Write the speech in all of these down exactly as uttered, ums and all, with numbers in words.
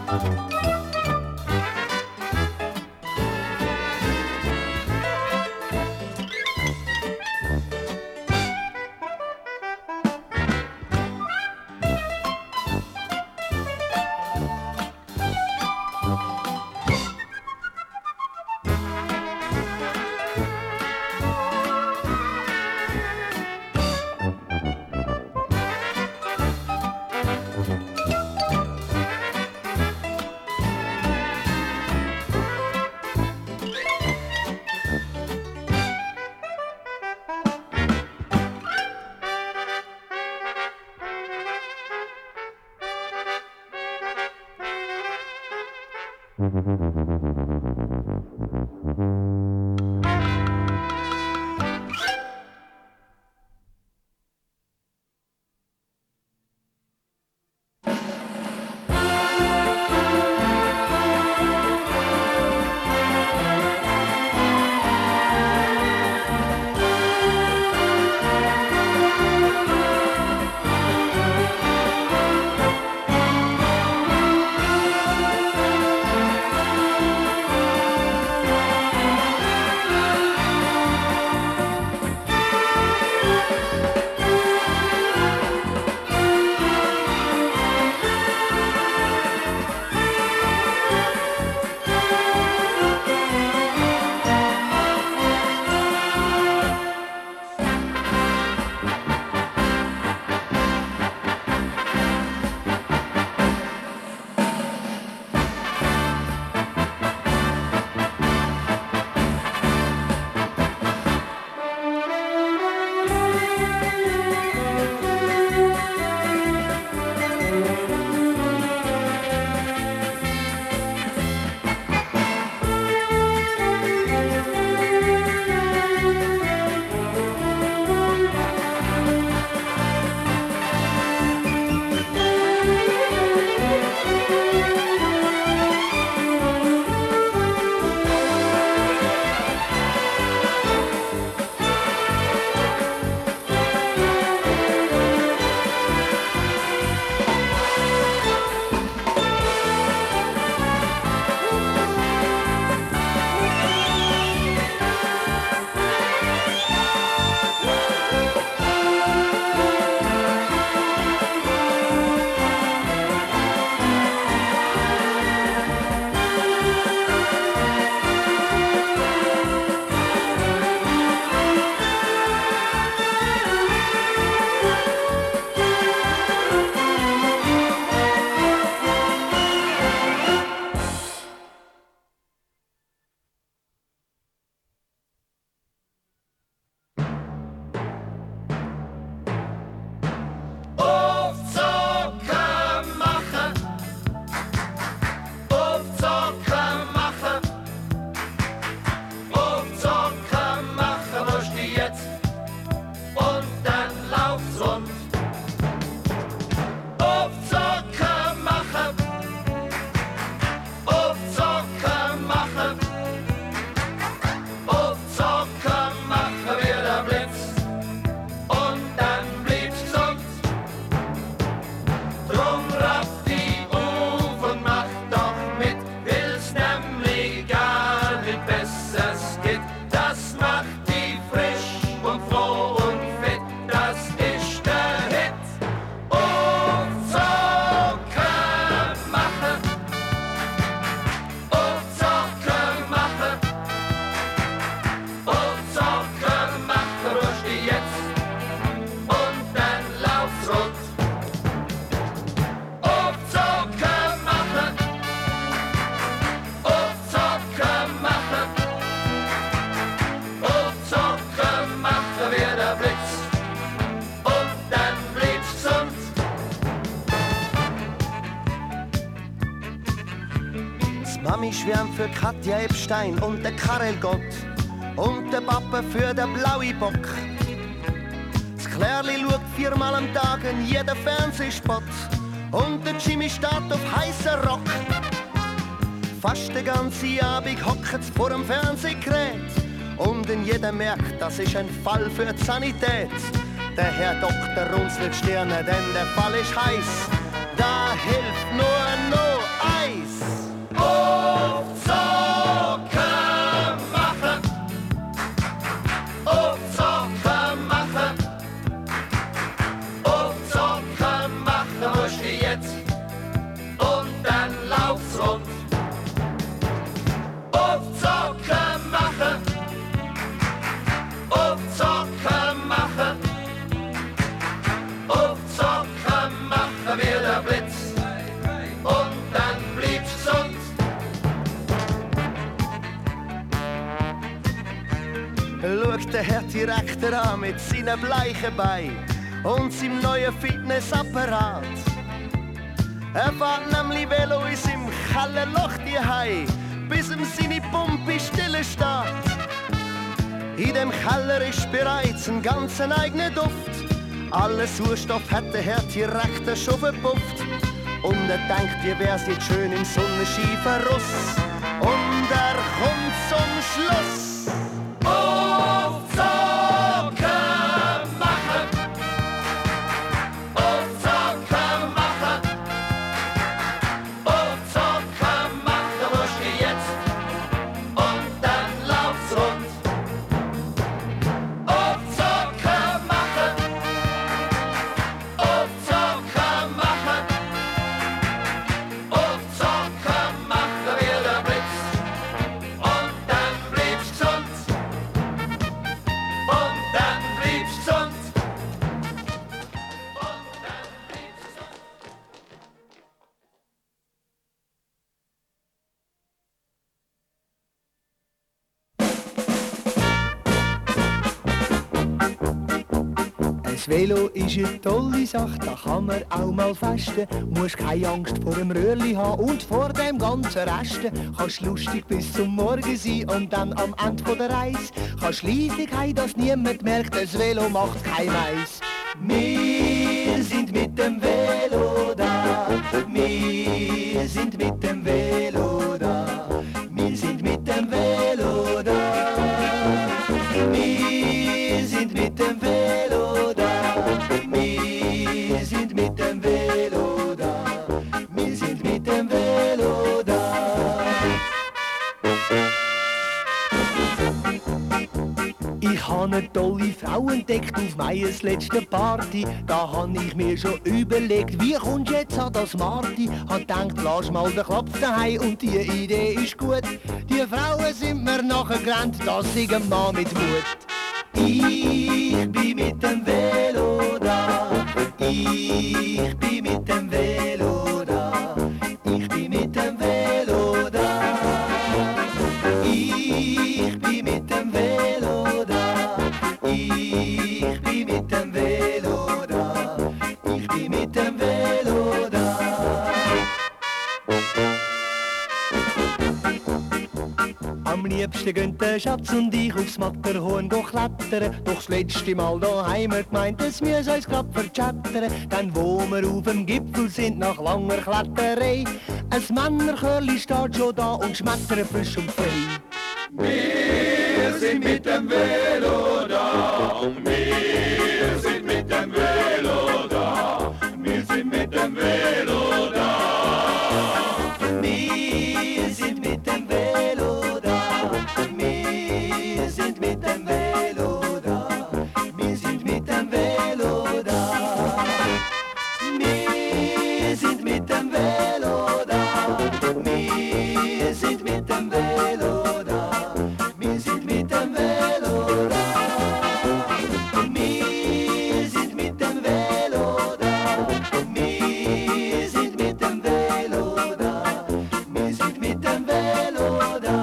Mami schwärmt für Katja Epstein und der Karel Gott und der Papa für den blaue Bock. Das Klärli schaut viermal am Tag in jeden Fernsehspot und der Jimmy steht auf heißer Rock. Fast den ganzen Abend hockt vor dem Fernsehgerät und in jeder merkt, das ist ein Fall für die Sanität. Der Herr Doktor runzelt Stirne, denn der Fall ist heiß. Da hilft nur noch Eis. schaut der Herr Direktor an mit seinen bleichen Beinen und seinem neuen Fitnessapparat. Er fährt nämlich Velo in seinem Kellerloch daheim, bis ihm seine Pumpe stille steht. In dem Keller ist bereits ein ganz eigener Duft. Alle Sauerstoff hat der Herr Direktor schon verpufft. Und er denkt, wie wär's jetzt schön im Sonnenschein verruss. Und er kommt zum Schluss. Aufzocken machen, Aufzocken machen, Aufzocken machen, musst du jetzt und dann lauf's rund. Aufzocken machen, Aufzocken machen, Aufzocken machen, wie der Blitz und dann bleibst gesund. Und dann bleibst gesund. Und dann bleibst gesund. Ein Velo ist eine tolle Sache, da kann man auch mal festen. Musst keine Angst vor dem Röhrli haben und vor dem ganzen Resten. Kannst lustig bis zum Morgen sein und dann am Ende von der Reise kannst schleifig heim, dass niemand merkt, das Velo macht kein Mais. Wir sind mit dem Velo da, wir sind mit dem Velo da, wir sind mit dem Velo da, wir sind mit dem Velo da, wir sind mit dem Velo da, wir sind mit dem Velo da. Ich habe eine tolle Frau entdeckt auf meiner letzten Party. Da habe ich mir schon überlegt, wie kommst du jetzt an das Marti? Hab gedacht, lass mal den Klopf daheim und die Idee ist gut. Die Frauen sind mir nachher gerannt, das ist ein Mann mit Mut. Ich bin mit dem Velo da, ich bin mit dem Velo da, ich bin mit dem Velo da, ich bin mit dem Velo da, ich bin mit dem Velo da, ich bin mit dem Velo da. Am liebsten gehen der Schatz und ich aufs Matterhorn klettern. Doch das letzte Mal da haben wir gemeint, dass wir uns grad verchattern. Dann, wo wir auf dem Gipfel sind, nach langer Kletterei, ein Männerchörli steht schon da und schmettert frisch und frei. Wir sind mit dem Velo da, wir sind mit dem Velo da, wir sind mit dem Velo da. Wir sind mit dem Velo da, wir sind mit dem Velo da, wir sind mit dem Velo da. Wir sind mit dem Velo da, wir sind mit dem Velo da, wir sind mit dem Velo da. Wir sind mit dem Velo da, wir sind mit dem Velo da, wir sind mit dem Velo da.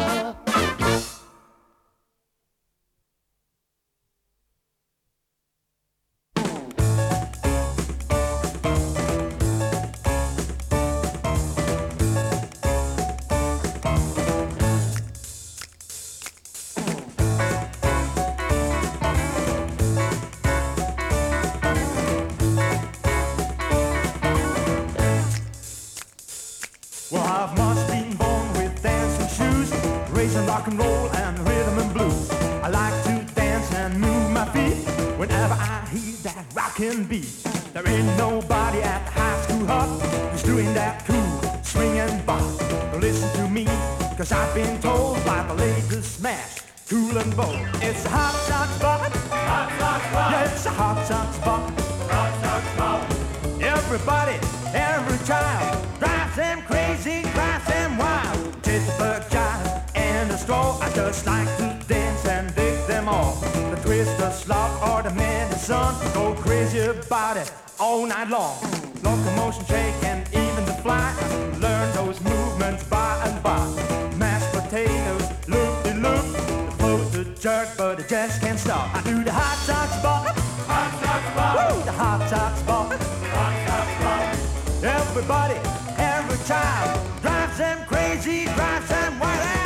Well, I've much been born with dancing shoes, raising rock and roll and rhythm and blues. I like to dance and move my feet whenever I hear that rockin' beat. There ain't nobody at the high school hop who's doing that cool swing and bop. But listen to me, cause I've been told by the latest smash, cool and bold. It's a hot shot spot, hot shot spot. Yeah, it's a hot shot spot, hot shot spot. Everybody, every child drives them crazy, drives them wild. Pittsburgh jive and the straw, I just like to dance and dig them all. The twist, the slop, or the medicine, go crazy about it all night long. Locomotion, shake, and even the fly, learn those movements by and by. Mashed potatoes, loop-de-loop, the float, the jerk, but it just can't stop. I do the hot socks bop, hot socks bop, woo, the hot socks bop, hot socks bop. Everybody, every child drives them crazy, drives them wild out.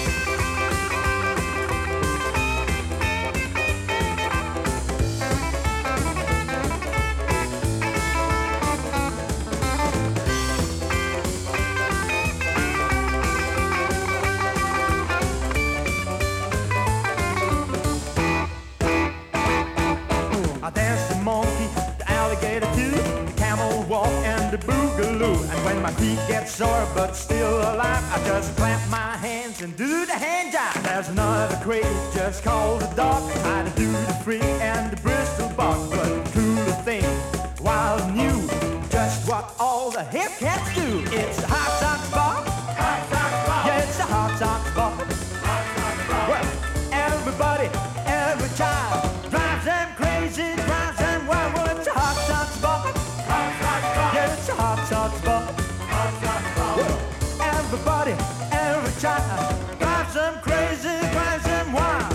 I dance the monkey, the alligator too, the camel walk and the boogaloo. And when my feet get sore but still alive, I just clap my hands and do the hand jive. There's another craze just called the dog. Try to do the freak and the Bristol box, but the cooler thing, wild new, just what all the hip cats do. It's the hot socks bop, hot socks bop. Yeah, it's the hot socks bop, hot socks bop. Well, everybody, every child drives them crazy, drives them wild. Well, it's a hot socks bop, hot socks bop. Yeah, it's a hot socks bop, hot socks bop. Well, everybody, every child drives them crazy, drives them wild.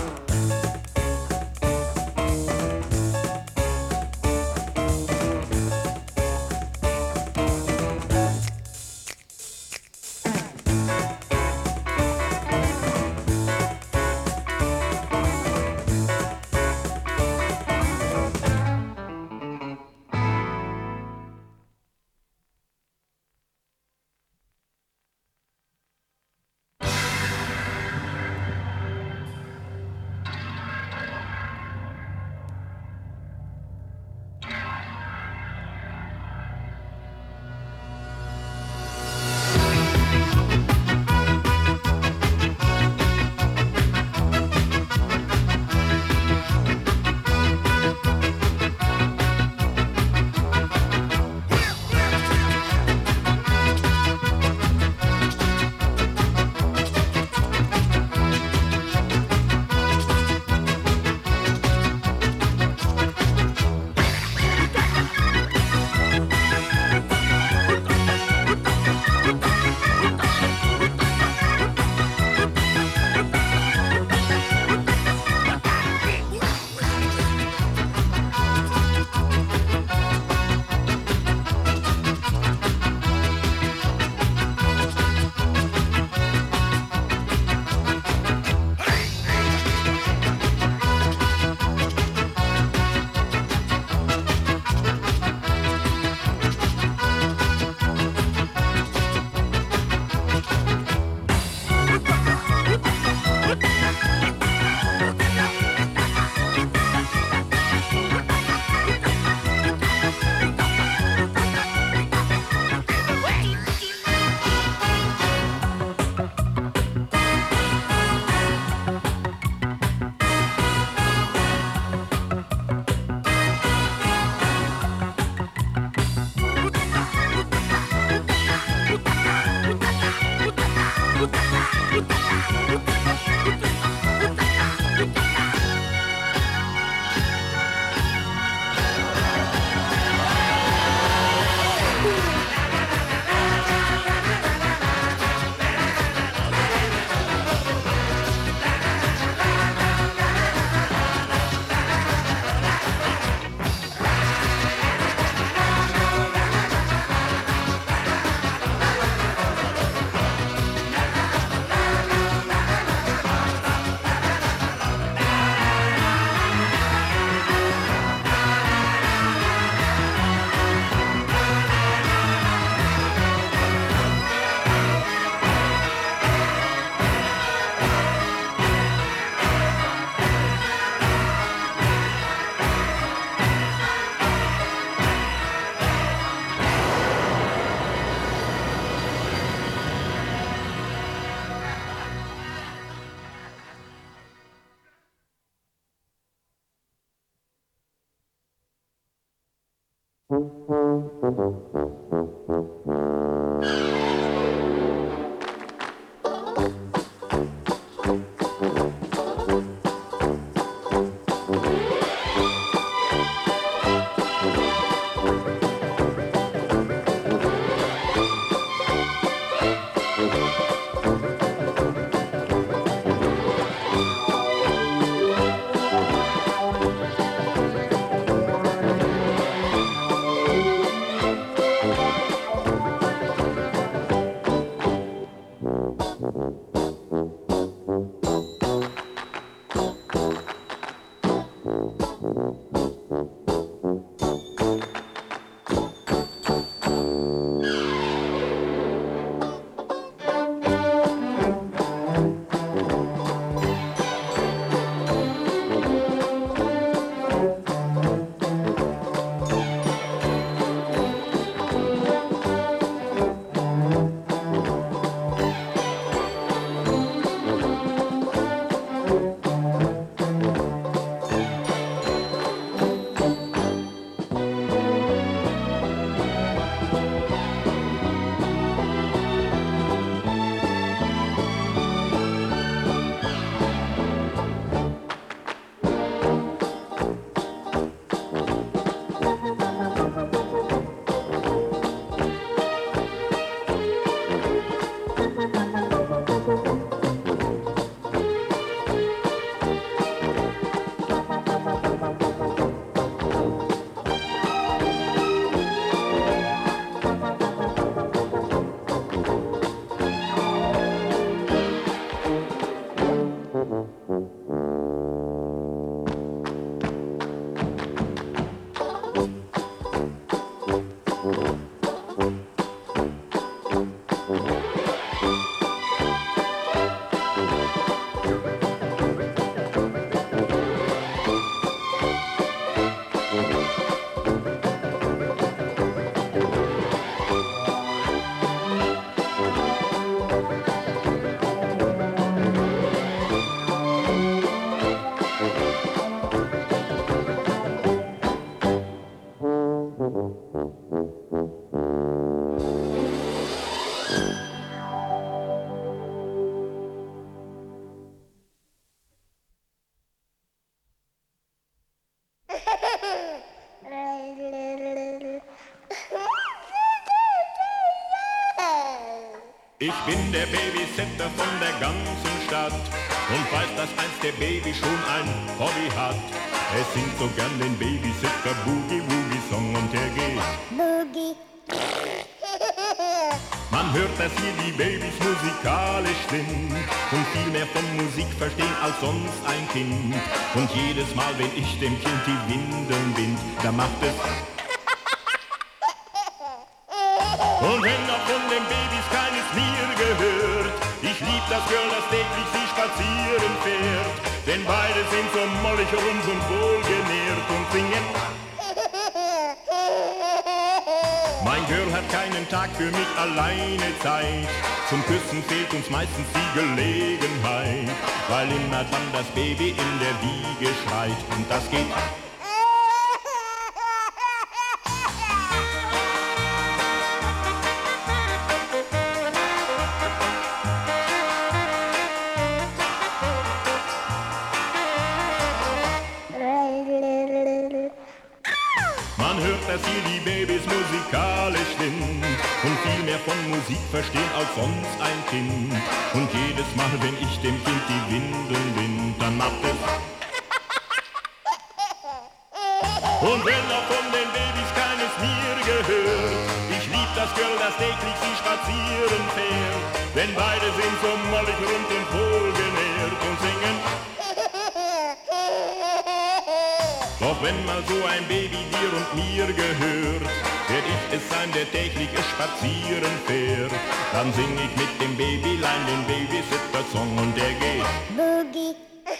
Ich bin der Babysitter von der ganzen Stadt und weiß, dass einst der Baby schon ein Hobby hat. Er singt so gern den Babysitter Boogie Woogie Song und der geht Boogie. Man hört, dass hier die Babys musikalisch sind und viel mehr von Musik verstehen als sonst ein Kind. Und jedes Mal, wenn ich dem Kind die Windeln bind, da macht es und wenn noch von den Babys keines mir gehört, ich lieb das Girl, das täglich sie spazieren fährt, denn beide sind so mollig rund und wohlgenährt und singen. Mein Girl hat keinen Tag für mich alleine Zeit, zum Küssen fehlt uns meistens die Gelegenheit, weil immer dann das Baby in der Wiege schreit und das geht. Dass hier die Babys musikalisch sind und viel mehr von Musik verstehen als sonst ein Kind. Und jedes Mal, wenn ich dem Kind die Windeln bind, dann macht es und wenn auch von den Babys keines mir gehört, ich lieb das Girl, das täglich sie spazieren fährt, denn beide sind so mollig rund und wohlgenährt und singen. Doch wenn mal so ein Baby dir und mir gehört, werd ich es sein, der täglich es spazieren fährt. Dann sing ich mit dem Babylein den Babysitter-Song und der geht Boogie.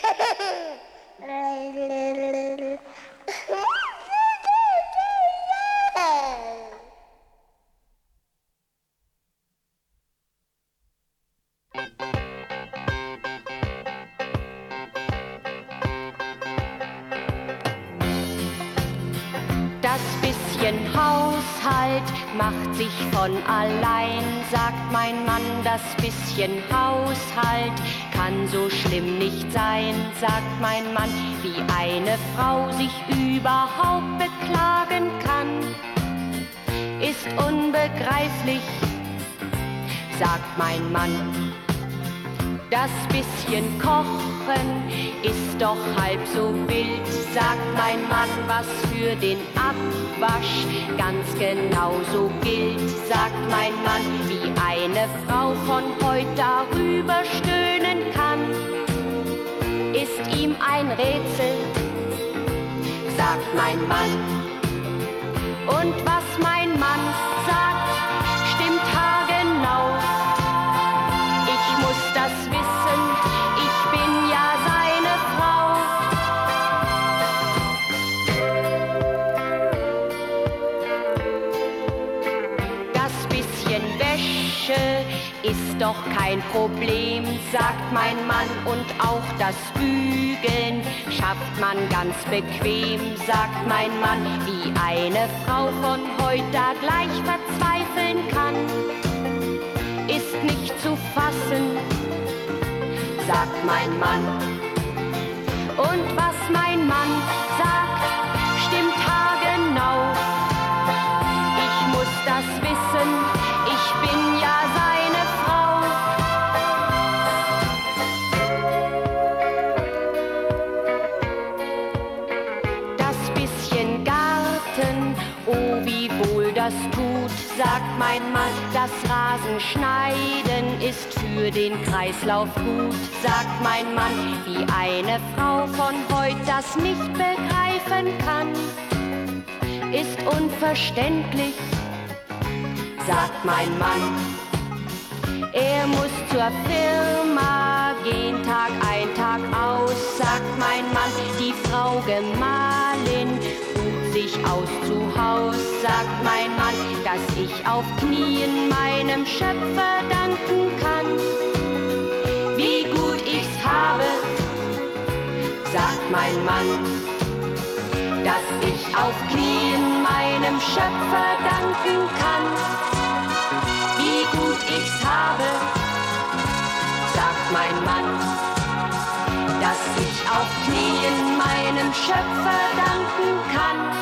Das bisschen Haushalt macht sich von allein, sagt mein Mann. Das bisschen Haushalt kann so schlimm nicht sein, sagt mein Mann. Wie eine Frau sich überhaupt beklagen kann, ist unbegreiflich, sagt mein Mann. Das bisschen Kochen ist doch halb so wild, sagt mein Mann, was für den Abwasch ganz genauso gilt, sagt mein Mann. Wie eine Frau von heut darüber stöhnen kann, ist ihm ein Rätsel, sagt mein Mann. Und was mein Mann sagt, stimmt haargenau. Ich muss das wissen, ich bin ja seine Frau. Das bisschen Wäsche ist doch kein Problem, sagt mein Mann. Und auch das Bügeln schafft man ganz bequem, sagt mein Mann. Wie eine Frau von heut da gleich verzweifeln kann, ist nicht zu fassen, sagt mein Mann. Und was mein Mann sagt, stimmt haargenau. Ich muss das wissen, ich bin ja seine Frau. Das bisschen Garten, oh wie wohl das tut, sagt mein Mann. Das Rasenschneiden ist für den Kreislauf gut, sagt mein Mann. Wie eine Frau von heut das nicht begreifen kann, ist unverständlich, sagt mein Mann. Er muss zur Firma gehen, Tag ein, Tag aus, sagt mein Mann. Die Frau Gemahlin ruht sich aus zu Haus, sagt mein Mann, dass ich auf Knien meinem Schöpfer danken kann. Wie gut ich's habe, sagt mein Mann, dass ich auf Knien meinem Schöpfer danken kann. Wie gut ich's habe, sagt mein Mann, dass ich auf Knien meinem Schöpfer danken kann.